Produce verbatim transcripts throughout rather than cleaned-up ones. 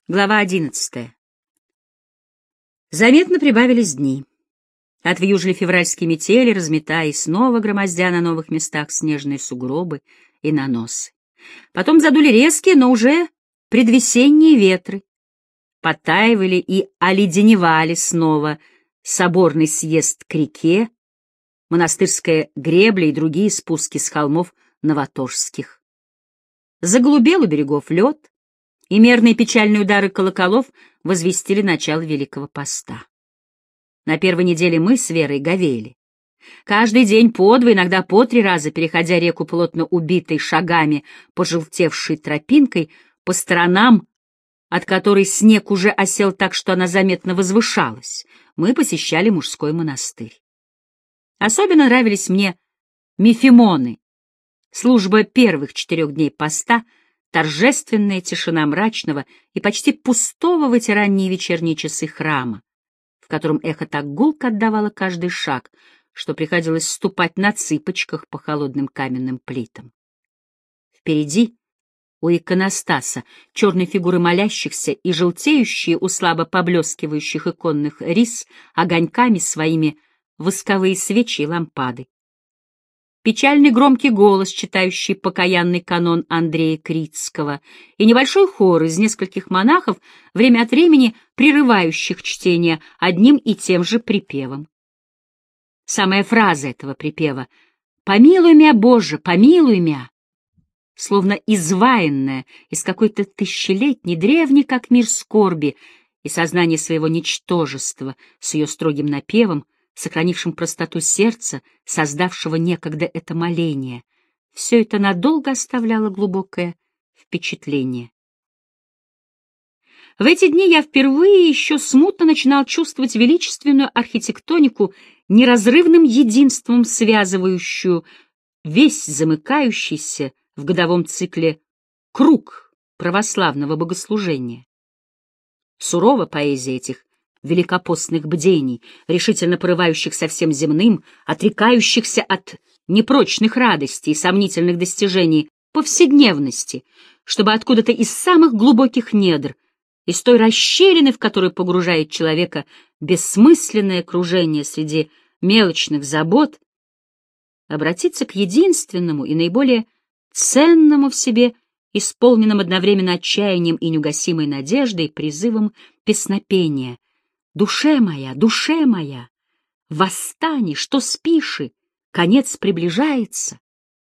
Глава одиннадцатая. Заметно прибавились дни. Отвьюжили февральские метели, разметая и снова громоздя на новых местах снежные сугробы и наносы. Потом задули резкие, но уже предвесенние ветры. Подтаивали и оледеневали снова соборный съезд к реке, монастырская гребля и другие спуски с холмов новоторжских. Заголубел у берегов лед, и мерные печальные удары колоколов возвестили начало Великого Поста. На первой неделе мы с Верой говели. Каждый день по два, иногда по три раза, переходя реку плотно убитой шагами, пожелтевшей тропинкой, по сторонам, от которой снег уже осел так, что она заметно возвышалась, мы посещали мужской монастырь. Особенно нравились мне мифимоны, служба первых четырех дней поста, торжественная тишина мрачного и почти пустого в эти ранние вечерние часы храма, в котором эхо так гулко отдавало каждый шаг, что приходилось ступать на цыпочках по холодным каменным плитам. Впереди, у иконостаса, черные фигуры молящихся и желтеющие у слабо поблескивающих иконных рис огоньками своими восковые свечи и лампады. Печальный громкий голос, читающий покаянный канон Андрея Критского, и небольшой хор из нескольких монахов, время от времени прерывающих чтение одним и тем же припевом. Самая фраза этого припева «Помилуй мя, Боже, помилуй мя», словно изваянная из какой-то тысячелетней, древней, как мир скорби, и сознание своего ничтожества с ее строгим напевом, сохранившим простоту сердца, создавшего некогда это моление, все это надолго оставляло глубокое впечатление. В эти дни я впервые еще смутно начинал чувствовать величественную архитектонику, неразрывным единством связывающую весь замыкающийся в годовом цикле круг православного богослужения. Сурова поэзия этих великопостных бдений, решительно порывающих со всем земным, отрекающихся от непрочных радостей и сомнительных достижений повседневности, чтобы откуда-то из самых глубоких недр, из той расщелины, в которую погружает человека бессмысленное кружение среди мелочных забот, обратиться к единственному и наиболее ценному в себе, исполненным одновременно отчаянием и неугасимой надеждой, призывом песнопения: «Душе моя, душе моя, восстань, что спиши, конец приближается».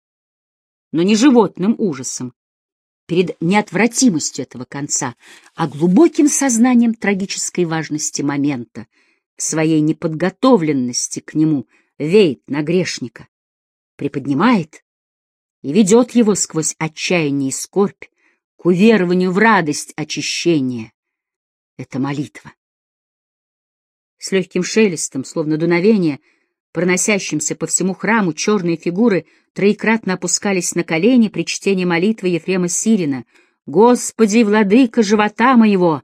Но не животным ужасом перед неотвратимостью этого конца, а глубоким сознанием трагической важности момента, своей неподготовленности к нему веет на грешника, приподнимает и ведет его сквозь отчаяние и скорбь к уверованию в радость очищения. Это молитва. С легким шелестом, словно дуновение, проносящимся по всему храму, черные фигуры троекратно опускались на колени при чтении молитвы Ефрема Сирина: «Господи, владыка живота моего!»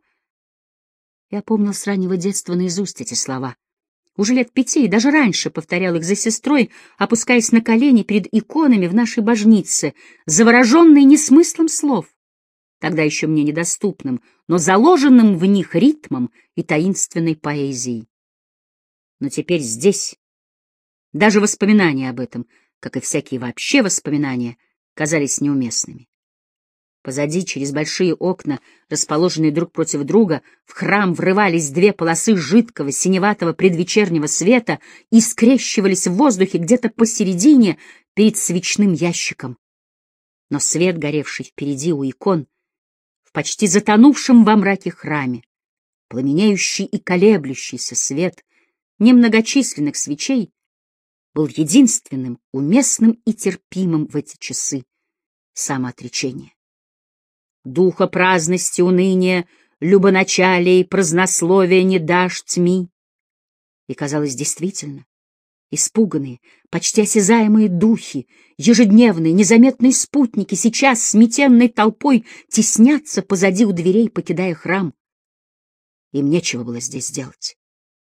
Я помнил с раннего детства наизусть эти слова. Уже лет пяти и даже раньше повторял их за сестрой, опускаясь на колени перед иконами в нашей божнице, завороженный не смыслом слов, тогда еще мне недоступным, но заложенным в них ритмом и таинственной поэзией. Но теперь здесь даже воспоминания об этом, как и всякие вообще воспоминания, казались неуместными. Позади, через большие окна, расположенные друг против друга, в храм врывались две полосы жидкого синеватого предвечернего света и скрещивались в воздухе где-то посередине перед свечным ящиком. Но свет, горевший впереди у икон, в почти затонувшем во мраке храме, пламенеющий и колеблющийся свет немногочисленных свечей, был единственным, уместным и терпимым в эти часы самоотречения. Духа праздности, уныния, любоначалия и празднословия не дашь тьми. И, казалось, действительно, испуганные, почти осязаемые духи, ежедневные, незаметные спутники сейчас сметенной толпой теснятся позади у дверей, покидая храм. Им нечего было здесь делать.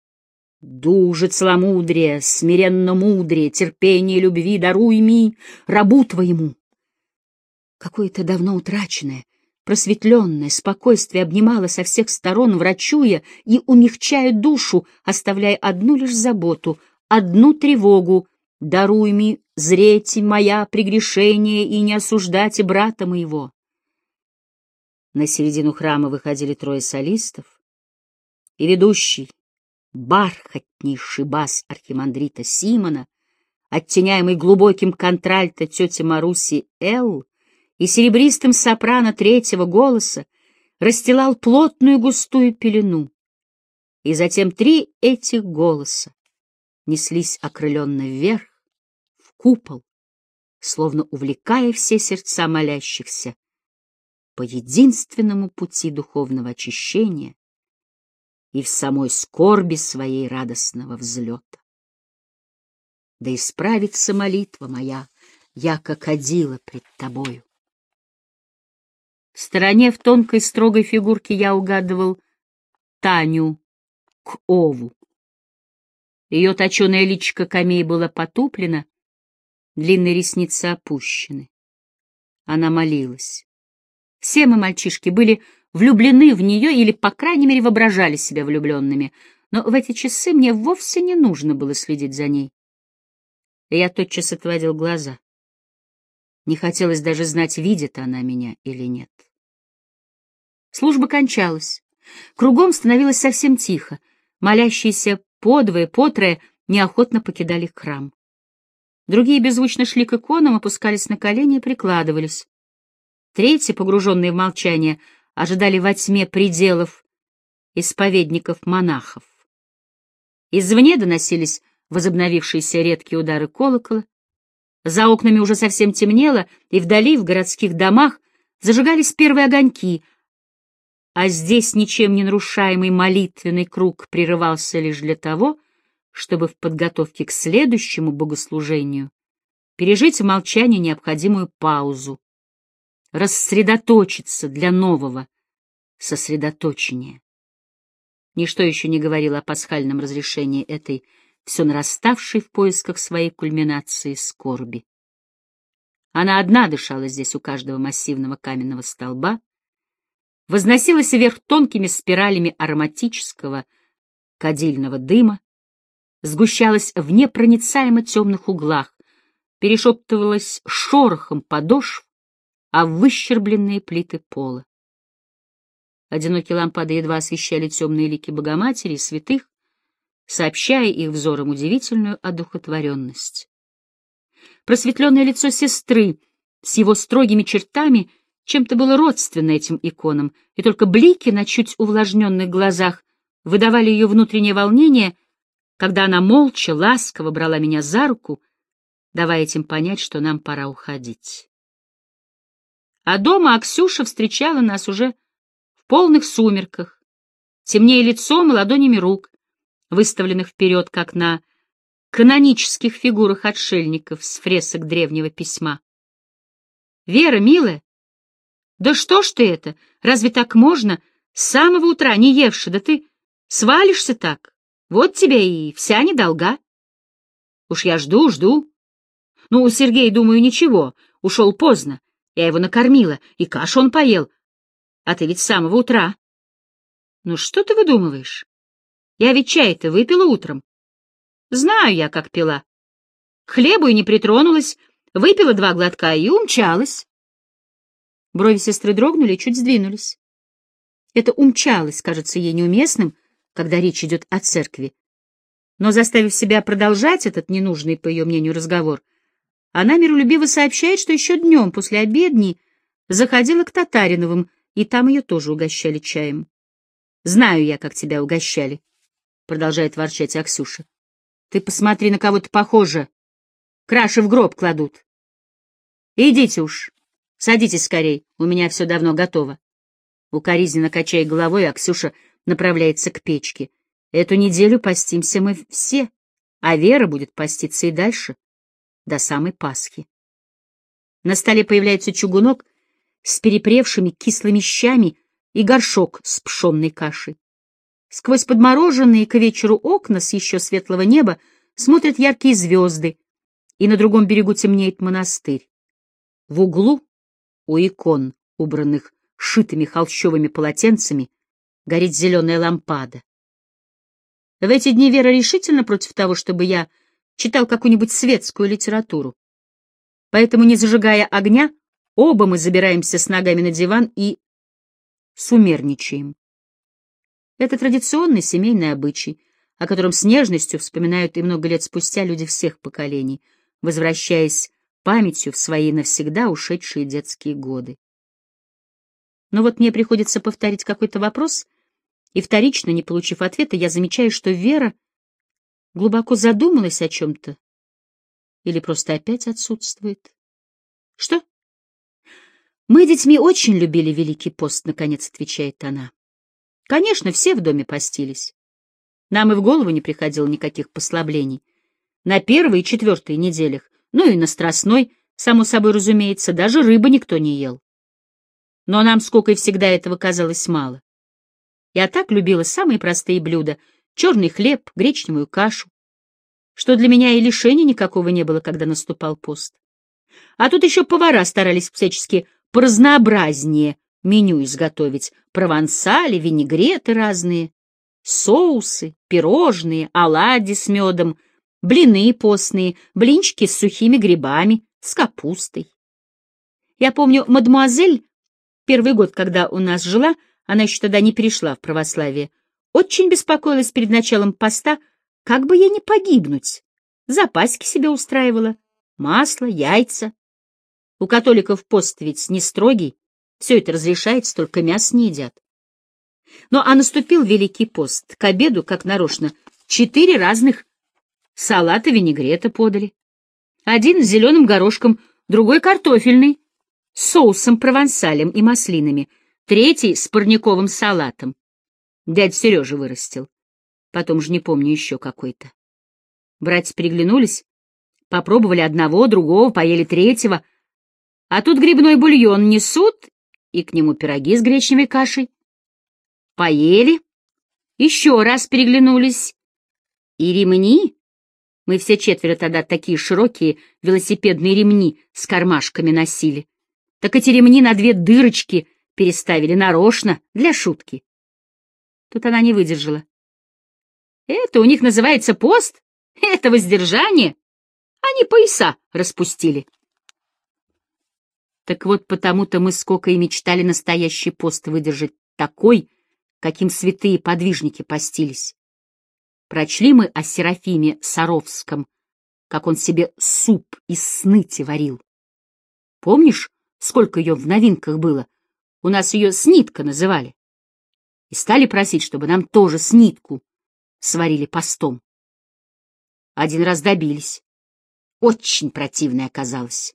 Дуже целомудрие, смиренно мудрее, терпение любви даруй ми, рабу твоему. Какое-то давно утраченное, просветленное спокойствие обнимало со всех сторон, врачуя и умягчая душу, оставляя одну лишь заботу, одну тревогу: «Даруй ми зреть моя прегрешение и не осуждать и брата моего». На середину храма выходили трое солистов, и ведущий, бархатнейший бас архимандрита Симона, оттеняемый глубоким контральто тети Маруси Л. и серебристым сопрано третьего голоса, расстилал плотную густую пелену. И затем три этих голоса неслись окрыленно вверх, в купол, словно увлекая все сердца молящихся по единственному пути духовного очищения и в самой скорби своей радостного взлета. Да исправится молитва моя, яко кадила пред тобою. В стороне в тонкой строгой фигурке я угадывал Таню К'ову. Ее точеное личико камей было потуплено, длинные ресницы опущены. Она молилась. Все мы, мальчишки, были влюблены в нее или, по крайней мере, воображали себя влюбленными, но в эти часы мне вовсе не нужно было следить за ней. И я тотчас отводил глаза. Не хотелось даже знать, видит она меня или нет. Служба кончалась. Кругом становилось совсем тихо. Молящиеся подвое, потрое неохотно покидали храм. Другие беззвучно шли к иконам, опускались на колени и прикладывались. Третьи, погруженные в молчание, ожидали во тьме пределов исповедников-монахов. Извне доносились возобновившиеся редкие удары колокола. За окнами уже совсем темнело, и вдали, в городских домах, зажигались первые огоньки, а здесь ничем не нарушаемый молитвенный круг прерывался лишь для того, чтобы в подготовке к следующему богослужению пережить в молчании необходимую паузу, рассредоточиться для нового сосредоточения. Ничто еще не говорило о пасхальном разрешении этой все нараставшей в поисках своей кульминации скорби. Она одна дышала здесь у каждого массивного каменного столба, возносилась вверх тонкими спиралями ароматического кадильного дыма, сгущалась в непроницаемо темных углах, перешептывалась шорохом подошв, а выщербленные плиты пола. Одинокие лампады едва освещали темные лики Богоматери и святых, сообщая их взорам удивительную одухотворенность. Просветленное лицо сестры с его строгими чертами чем-то было родственно этим иконам, и только блики на чуть увлажненных глазах выдавали ее внутреннее волнение, когда она молча, ласково брала меня за руку, давая этим понять, что нам пора уходить. А дома Аксюша встречала нас уже в полных сумерках, темнее лицом и ладонями рук, выставленных вперед, как на канонических фигурах отшельников с фресок древнего письма. «Вера, милая, да что ж ты это? Разве так можно? С самого утра не евши, да ты свалишься так? Вот тебе и вся недолга. Уж я жду, жду. Ну, у Сергея, думаю, ничего, ушел поздно. Я его накормила, и кашу он поел. А ты ведь с самого утра. Ну, что ты выдумываешь? Я ведь чай-то выпила утром. Знаю я, как пила. К хлебу и не притронулась, выпила два глотка и умчалась. Брови сестры дрогнули и чуть сдвинулись. Это «умчалась» кажется ей неуместным, когда речь идет о церкви. Но, заставив себя продолжать этот ненужный, по ее мнению, разговор, она миролюбиво сообщает, что еще днем после обедни заходила к Татариновым, и там ее тоже угощали чаем. «Знаю я, как тебя угощали», — продолжает ворчать Аксюша. «Ты посмотри, на кого ты похожа. Краши в гроб кладут. Идите уж, садитесь скорей, у меня все давно готово». Укоризненно качая головой, Аксюша направляется к печке. «Эту неделю постимся мы все, а Вера будет поститься и дальше, до самой Пасхи». На столе появляется чугунок с перепревшими кислыми щами и горшок с пшенной кашей. Сквозь подмороженные к вечеру окна с еще светлого неба смотрят яркие звезды, и на другом берегу темнеет монастырь. В углу, у икон, убранных шитыми холщовыми полотенцами, горит зеленая лампада. В эти дни Вера решительно против того, чтобы я читал какую-нибудь светскую литературу. Поэтому, не зажигая огня, оба мы забираемся с ногами на диван и сумерничаем. Это традиционный семейный обычай, о котором с нежностью вспоминают и много лет спустя люди всех поколений, возвращаясь памятью в свои навсегда ушедшие детские годы. Но вот мне приходится повторить какой-то вопрос, и вторично, не получив ответа, я замечаю, что Вера глубоко задумалась о чем-то или просто опять отсутствует. Что? Мы детьми очень любили Великий пост, наконец отвечает она. Конечно, все в доме постились. Нам и в голову не приходило никаких послаблений. На первой и четвертой неделях, ну и на Страстной, само собой разумеется, даже рыбы никто не ел. Но нам с Кокой всегда этого казалось мало. Я так любила самые простые блюда — черный хлеб, гречневую кашу, что для меня и лишения никакого не было, когда наступал пост. А тут еще повара старались всячески поразнообразнее меню изготовить: провансали, винегреты разные, соусы, пирожные, оладьи с медом, блины постные, блинчики с сухими грибами, с капустой. Я помню, мадемуазель, первый год, когда у нас жила, она еще тогда не перешла в православие, очень беспокоилась перед началом поста, как бы ей не погибнуть. Запасики себе устраивала, масло, яйца. У католиков пост ведь не строгий, все это разрешается, только мясо не едят. Ну, а наступил Великий пост. К обеду, как нарочно, четыре разных салата винегрета подали. Один с зеленым горошком, другой картофельный, с соусом провансалем и маслинами, третий с парниковым салатом. Дядя Сережа вырастил. Потом же не помню еще какой-то. Братья переглянулись, попробовали одного, другого, поели третьего. А тут грибной бульон несут, и к нему пироги с гречневой кашей. Поели, еще раз переглянулись. И ремни, мы все четверо тогда такие широкие велосипедные ремни с кармашками носили, так эти ремни на две дырочки переставили нарочно, для шутки. Тут она не выдержала. Это у них называется пост? Это воздержание? Они пояса распустили. Так вот, потому-то мы с Кокой и мечтали настоящий пост выдержать такой, каким святые подвижники постились. Прочли мы о Серафиме Саровском, как он себе суп из сныти варил. Помнишь, сколько ее в новинках было? У нас ее снитка называли. И стали просить, чтобы нам тоже снитку сварили постом. Один раз добились. Очень противная оказалась.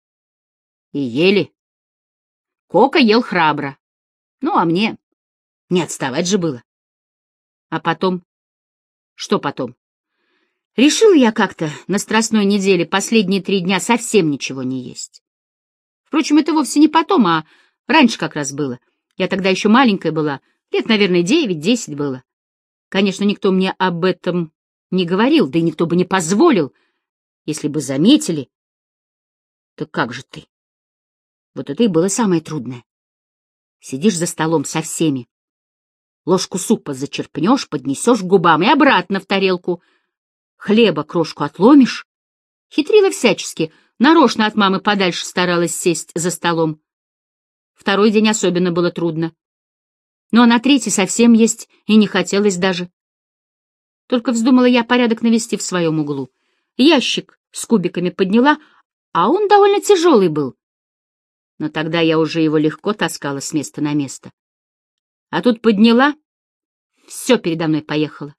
И ели. Кока ел храбро. Ну, а мне не отставать же было. А потом... Что потом? Решил я как-то на Страстной неделе последние три дня совсем ничего не есть. Впрочем, это вовсе не потом, а раньше как раз было. Я тогда еще маленькая была, лет, наверное, девять-десять было. Конечно, никто мне об этом не говорил, да и никто бы не позволил. Если бы заметили, так как же ты? Вот это и было самое трудное. Сидишь за столом со всеми, ложку супа зачерпнешь, поднесешь к губам и обратно в тарелку. Хлеба крошку отломишь. Хитрила всячески, нарочно от мамы подальше старалась сесть за столом. Второй день особенно было трудно. Ну а на третий совсем есть и не хотелось даже. Только вздумала я порядок навести в своем углу. Ящик с кубиками подняла, а он довольно тяжелый был. Но тогда я уже его легко таскала с места на место. А тут подняла, все передо мной поехало.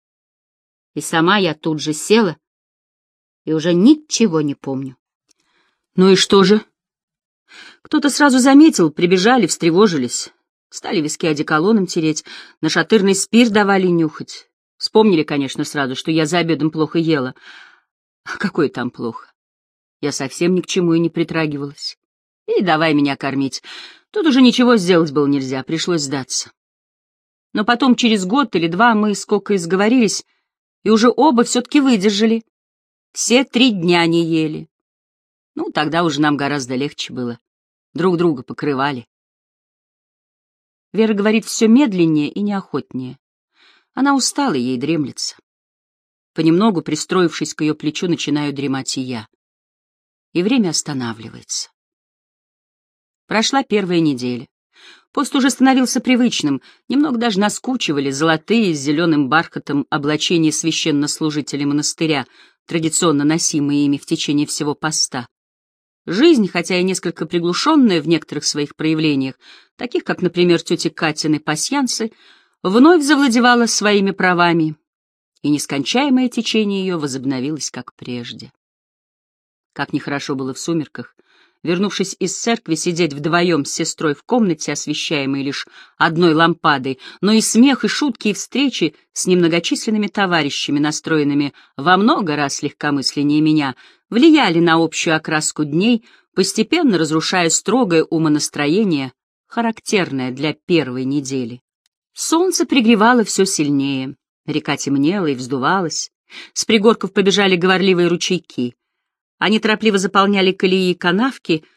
И сама я тут же села и уже ничего не помню. Ну и что же? Кто-то сразу заметил, прибежали, встревожились. Стали виски одеколоном тереть, нашатырный спирт давали нюхать. Вспомнили, конечно, сразу, что я за обедом плохо ела. А какое там плохо? Я совсем ни к чему и не притрагивалась. И давай меня кормить. Тут уже ничего сделать было нельзя, пришлось сдаться. Но потом, через год или два, мы с Кокой сговорились, и уже оба все-таки выдержали. Все три дня не ели. Ну, тогда уже нам гораздо легче было. Друг друга покрывали. Вера говорит все медленнее и неохотнее. Она устала, ей дремлется. Понемногу, пристроившись к ее плечу, начинаю дремать и я. И время останавливается. Прошла первая неделя. Пост уже становился привычным, немного даже наскучивали золотые с зеленым бархатом облачения священнослужителей монастыря, традиционно носимые ими в течение всего поста. Жизнь, хотя и несколько приглушенная в некоторых своих проявлениях, таких как, например, тети Катины пасьянсы, вновь завладевала своими правами, и нескончаемое течение ее возобновилось, как прежде. Как нехорошо было в сумерках, вернувшись из церкви, сидеть вдвоем с сестрой в комнате, освещаемой лишь одной лампадой, но и смех, и шутки, и встречи с немногочисленными товарищами, настроенными во много раз легкомысленнее меня, влияли на общую окраску дней, постепенно разрушая строгое умонастроение, характерное для первой недели. Солнце пригревало все сильнее, река темнела и вздувалась, с пригорков побежали говорливые ручейки. Они торопливо заполняли колеи и канавки,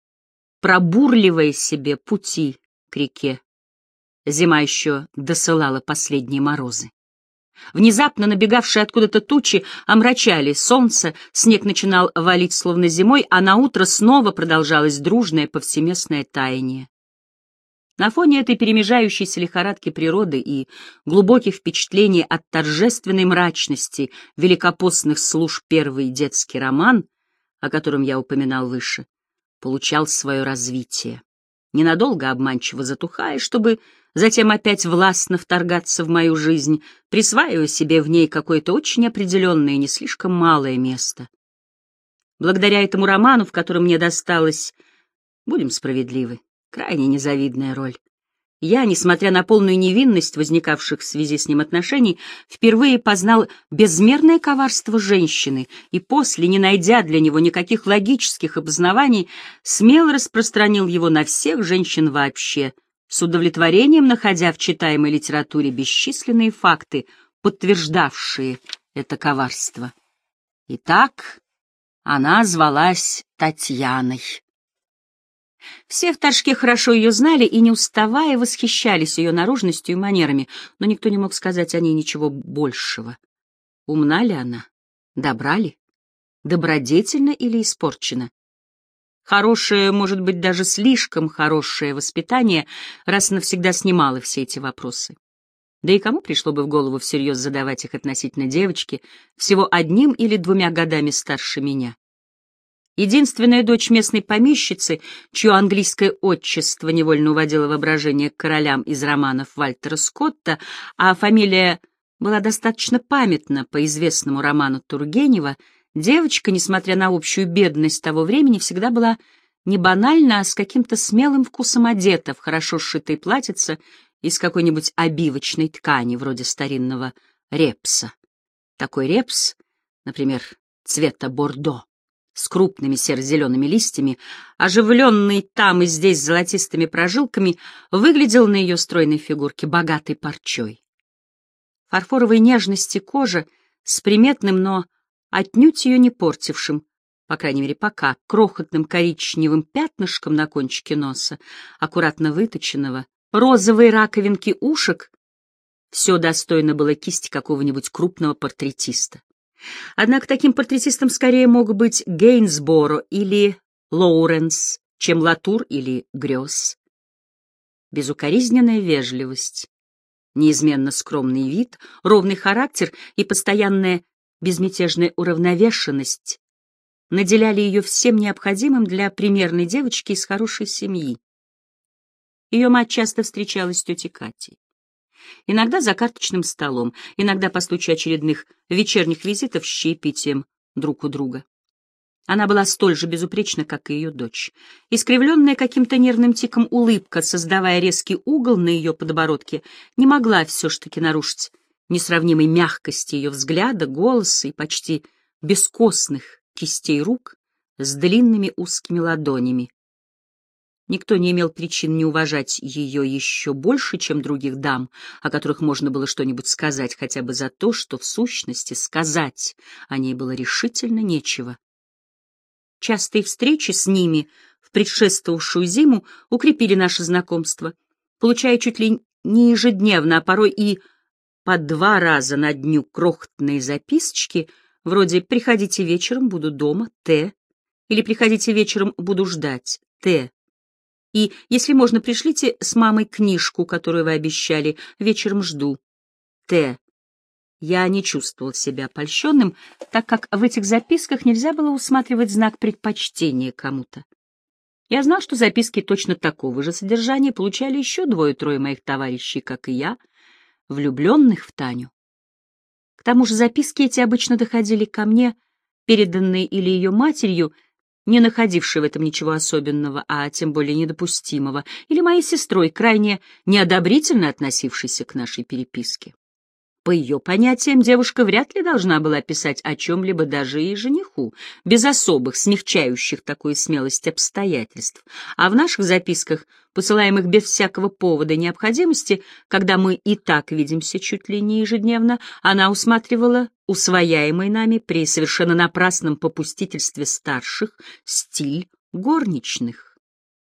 пробурливая себе пути к реке. Зима еще досылала последние морозы. Внезапно набегавшие откуда-то тучи омрачали солнце, снег начинал валить словно зимой, а наутро снова продолжалось дружное повсеместное таяние. На фоне этой перемежающейся лихорадки природы и глубоких впечатлений от торжественной мрачности великопостных служб первый детский роман, о котором я упоминал выше, получал свое развитие, ненадолго обманчиво затухая, чтобы затем опять властно вторгаться в мою жизнь, присваивая себе в ней какое-то очень определенное и не слишком малое место. Благодаря этому роману, в котором мне досталась, будем справедливы, крайне незавидная роль, я, несмотря на полную невинность возникавших в связи с ним отношений, впервые познал безмерное коварство женщины и после, не найдя для него никаких логических обоснований, смело распространил его на всех женщин вообще, с удовлетворением находя в читаемой литературе бесчисленные факты, подтверждавшие это коварство. Итак, она звалась Татьяной. Все в Торжке хорошо ее знали и, не уставая, восхищались ее наружностью и манерами, но никто не мог сказать о ней ничего большего. Умна ли она? Добра ли? Добродетельна или испорчена? Хорошее, может быть, даже слишком хорошее воспитание раз и навсегда снимало все эти вопросы. Да и кому пришло бы в голову всерьез задавать их относительно девочки, всего одним или двумя годами старше меня? Единственная дочь местной помещицы, чье английское отчество невольно уводило воображение к королям из романов Вальтера Скотта, а фамилия была достаточно памятна по известному роману Тургенева, девочка, несмотря на общую бедность того времени, всегда была не банально, а с каким-то смелым вкусом одета в хорошо сшитое платьице из какой-нибудь обивочной ткани, вроде старинного репса. Такой репс, например, цвета бордо, с крупными серо-зелеными листьями, оживленный там и здесь золотистыми прожилками, выглядел на ее стройной фигурке богатой парчой. Фарфоровой нежности кожи с приметным, но отнюдь ее не портившим, по крайней мере пока, крохотным коричневым пятнышком на кончике носа, аккуратно выточенного, розовые раковинки ушек — все достойно было кисти какого-нибудь крупного портретиста. Однако таким портретистом скорее мог быть Гейнсборо или Лоуренс, чем Латур или Грёс. Безукоризненная вежливость, неизменно скромный вид, ровный характер и постоянная безмятежная уравновешенность наделяли ее всем необходимым для примерной девочки из хорошей семьи. Ее мать часто встречалась с тетей Катей. Иногда за карточным столом, иногда по случаю очередных вечерних визитов с чаепитием друг у друга. Она была столь же безупречна, как и ее дочь. Искривленная каким-то нервным тиком улыбка, создавая резкий угол на ее подбородке, не могла все ж таки нарушить несравнимой мягкости ее взгляда, голоса и почти бескостных кистей рук с длинными узкими ладонями. Никто не имел причин не уважать ее еще больше, чем других дам, о которых можно было что-нибудь сказать, хотя бы за то, что в сущности сказать о ней было решительно нечего. Частые встречи с ними в предшествовавшую зиму укрепили наше знакомство, получая чуть ли не ежедневно, а порой и по два раза на дню крохотные записочки, вроде «приходите вечером, буду дома, Т» или «приходите вечером, буду ждать, Т». И, если можно, пришлите с мамой книжку, которую вы обещали, вечером жду, Т. Я не чувствовал себя польщенным, так как в этих записках нельзя было усматривать знак предпочтения кому-то. Я знал, что записки точно такого же содержания получали еще двое-трое моих товарищей, как и я, влюбленных в Таню. К тому же записки эти обычно доходили ко мне, переданные или ее матерью, не находившей в этом ничего особенного, а тем более недопустимого, или моей сестрой, крайне неодобрительно относившейся к нашей переписке. По ее понятиям, девушка вряд ли должна была писать о чем-либо даже и жениху, без особых, смягчающих такую смелость обстоятельств. А в наших записках, посылаемых без всякого повода и необходимости, когда мы и так видимся чуть ли не ежедневно, она усматривала усвояемый нами при совершенно напрасном попустительстве старших стиль горничных.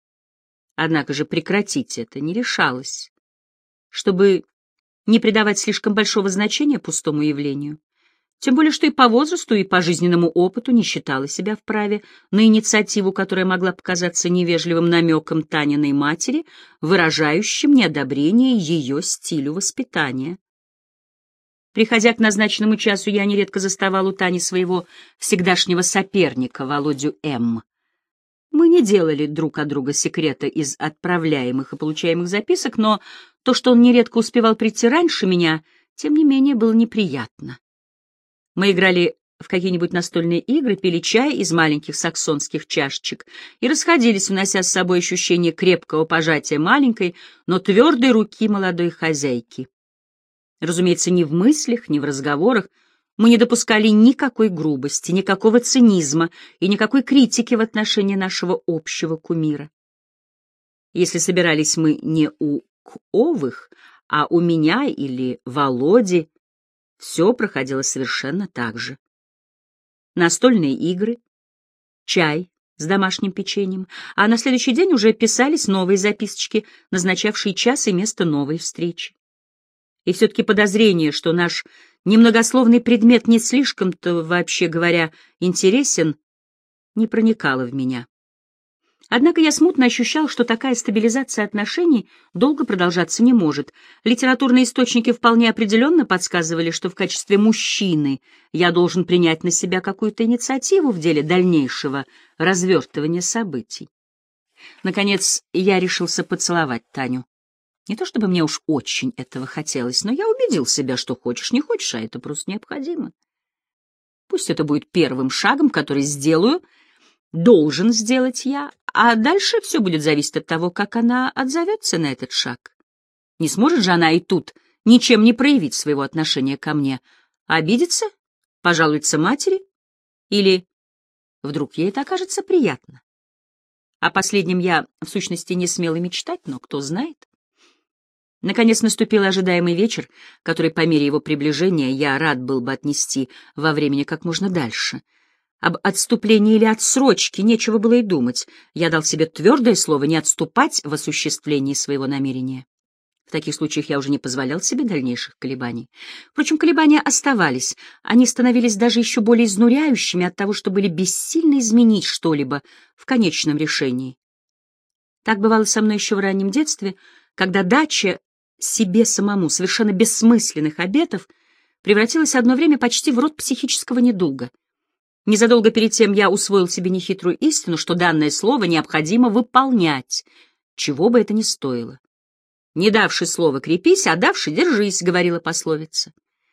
Однако же прекратить это не решалась, чтобы не придавать слишком большого значения пустому явлению, тем более что и по возрасту, и по жизненному опыту не считала себя вправе на инициативу, которая могла показаться невежливым намеком Таниной матери, выражающим неодобрение ее стилю воспитания. Приходя к назначенному часу, я нередко заставал у Тани своего всегдашнего соперника, Володю М. Мы не делали друг от друга секрета из отправляемых и получаемых записок, но то, что он нередко успевал прийти раньше меня, тем не менее было неприятно. Мы играли в какие-нибудь настольные игры, пили чай из маленьких саксонских чашечек и расходились, унося с собой ощущение крепкого пожатия маленькой, но твердой руки молодой хозяйки. Разумеется, ни в мыслях, ни в разговорах мы не допускали никакой грубости, никакого цинизма и никакой критики в отношении нашего общего кумира. Если собирались мы не у К-овых, а у меня или Володи, все проходило совершенно так же. Настольные игры, чай с домашним печеньем, а на следующий день уже писались новые записочки, назначавшие час и место новой встречи. И все-таки подозрение, что наш немногословный предмет не слишком-то, вообще говоря, интересен, не проникало в меня. Однако я смутно ощущал, что такая стабилизация отношений долго продолжаться не может. Литературные источники вполне определенно подсказывали, что в качестве мужчины я должен принять на себя какую-то инициативу в деле дальнейшего развертывания событий. Наконец, я решился поцеловать Таню. Не то чтобы мне уж очень этого хотелось, но я убедил себя, что хочешь, не хочешь, а это просто необходимо. Пусть это будет первым шагом, который сделаю, должен сделать я, а дальше все будет зависеть от того, как она отзовется на этот шаг. Не сможет же она и тут ничем не проявить своего отношения ко мне, обидеться, пожалуется матери, или вдруг ей это окажется приятно. О последнем я, в сущности, не смел и мечтать, но кто знает. Наконец наступил ожидаемый вечер, который по мере его приближения я рад был бы отнести во времени как можно дальше. Об отступлении или отсрочке нечего было и думать. Я дал себе твердое слово не отступать в осуществлении своего намерения. В таких случаях я уже не позволял себе дальнейших колебаний. Впрочем, колебания оставались. Они становились даже еще более изнуряющими от того, что были бессильны изменить что-либо в конечном решении. Так бывало со мной еще в раннем детстве, когда дача себе самому совершенно бессмысленных обетов превратилась одно время почти в род психического недуга. Незадолго перед тем я усвоил себе нехитрую истину, что данное слово необходимо выполнять, чего бы это ни стоило. «Не давши слова крепись, а давши держись», — говорила пословица.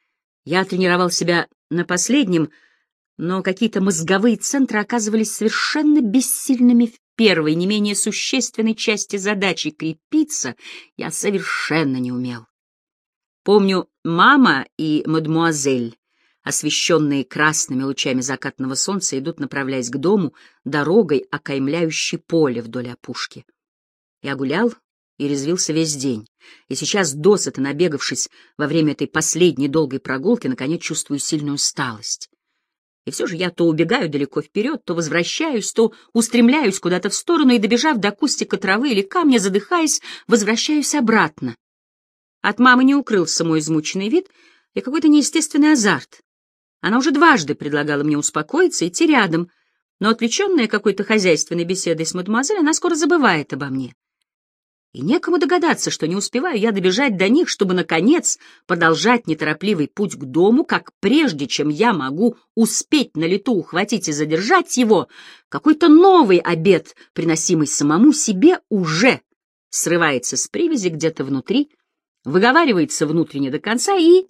Я тренировал себя на последнем, но какие-то мозговые центры оказывались совершенно бессильными в первой, не менее существенной части задачи крепиться я совершенно не умел. Помню, мама и мадемуазель, освещенные красными лучами закатного солнца, идут, направляясь к дому, дорогой, окаймляющей поле вдоль опушки. Я гулял и резвился весь день, и сейчас, досыта набегавшись во время этой последней долгой прогулки, наконец чувствую сильную усталость. И все же я то убегаю далеко вперед, то возвращаюсь, то устремляюсь куда-то в сторону и, добежав до кустика травы или камня, задыхаясь, возвращаюсь обратно. От мамы не укрылся мой измученный вид и какой-то неестественный азарт. Она уже дважды предлагала мне успокоиться, идти рядом, но, отвлеченная какой-то хозяйственной беседой с мадемуазель, она скоро забывает обо мне. И некому догадаться, что не успеваю я добежать до них, чтобы, наконец, продолжать неторопливый путь к дому, как прежде, чем я могу успеть на лету ухватить и задержать его, какой-то новый обед, приносимый самому себе, уже срывается с привязи где-то внутри, выговаривается внутренне до конца, и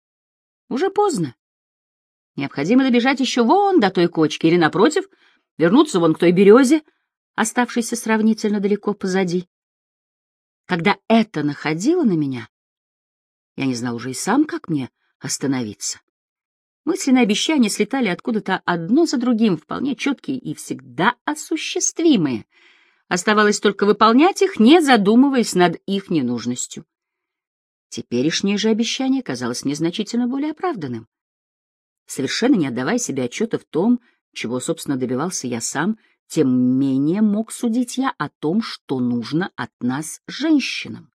уже поздно. Необходимо добежать еще вон до той кочки или, напротив, вернуться вон к той березе, оставшейся сравнительно далеко позади. Когда это находило на меня, я не знал уже и сам, как мне остановиться. Мысленные обещания слетали откуда-то одно за другим, вполне четкие и всегда осуществимые. Оставалось только выполнять их, не задумываясь над их ненужностью. Теперешнее же обещание казалось мне значительно более оправданным. Совершенно не отдавая себе отчета в том, чего, собственно, добивался я сам, тем менее мог судить я о том, что нужно от нас, женщинам.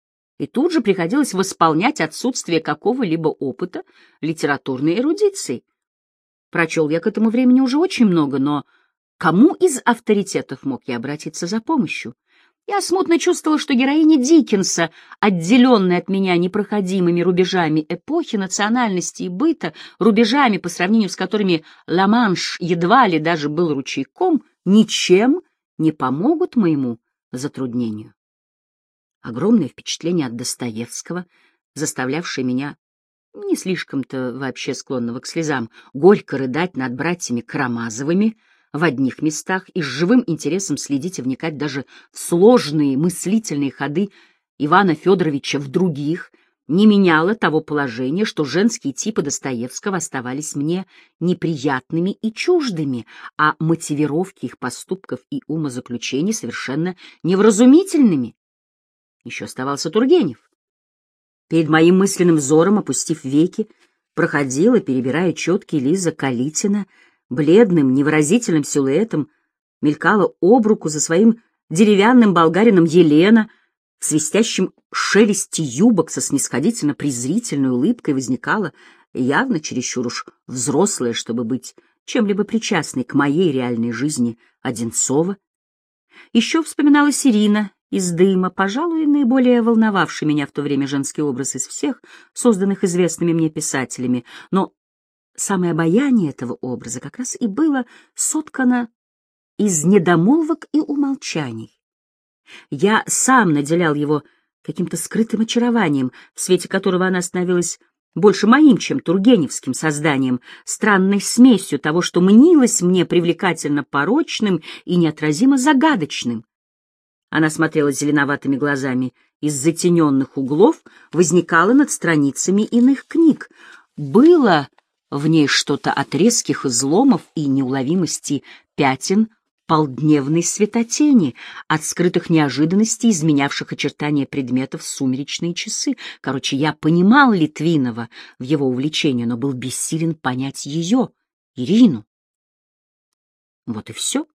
И тут же приходилось восполнять отсутствие какого-либо опыта литературной эрудиции. Прочел я к этому времени уже очень много, но кому из авторитетов мог я обратиться за помощью? Я смутно чувствовала, что героиня Диккенса, отделенная от меня непроходимыми рубежами эпохи, национальности и быта, рубежами, по сравнению с которыми Ла-Манш едва ли даже был ручейком, ничем не помогут моему затруднению. Огромное впечатление от Достоевского, заставлявшее меня, не слишком-то вообще склонного к слезам, горько рыдать над братьями Карамазовыми в одних местах и с живым интересом следить и вникать даже в сложные мыслительные ходы Ивана Федоровича в других, не меняло того положения, что женские типы Достоевского оставались мне неприятными и чуждыми, а мотивировки их поступков и умозаключений совершенно невразумительными. Еще оставался Тургенев. Перед моим мысленным взором, опустив веки, проходила, перебирая четкие Лиза Калитина, бледным, невыразительным силуэтом, мелькала об руку за своим деревянным болгарином Елена, в свистящем шелесте юбок со снисходительно-презрительной улыбкой возникала явно чересчур уж взрослая, чтобы быть чем-либо причастной к моей реальной жизни, Одинцова. Еще вспоминалась Ирина из «Дыма», пожалуй, наиболее волновавший меня в то время женский образ из всех, созданных известными мне писателями, но самое обаяние этого образа как раз и было соткано из недомолвок и умолчаний. Я сам наделял его каким-то скрытым очарованием, в свете которого она становилась больше моим, чем тургеневским созданием, странной смесью того, что мнилось мне привлекательно порочным и неотразимо загадочным. Она смотрела зеленоватыми глазами из затененных углов, возникала над страницами иных книг. Было в ней что-то от резких изломов и неуловимости пятен полдневной светотени, от скрытых неожиданностей, изменявших очертания предметов в сумеречные часы. Короче, я понимал Литвинова в его увлечении, но был бессилен понять ее, Ирину. Вот и все.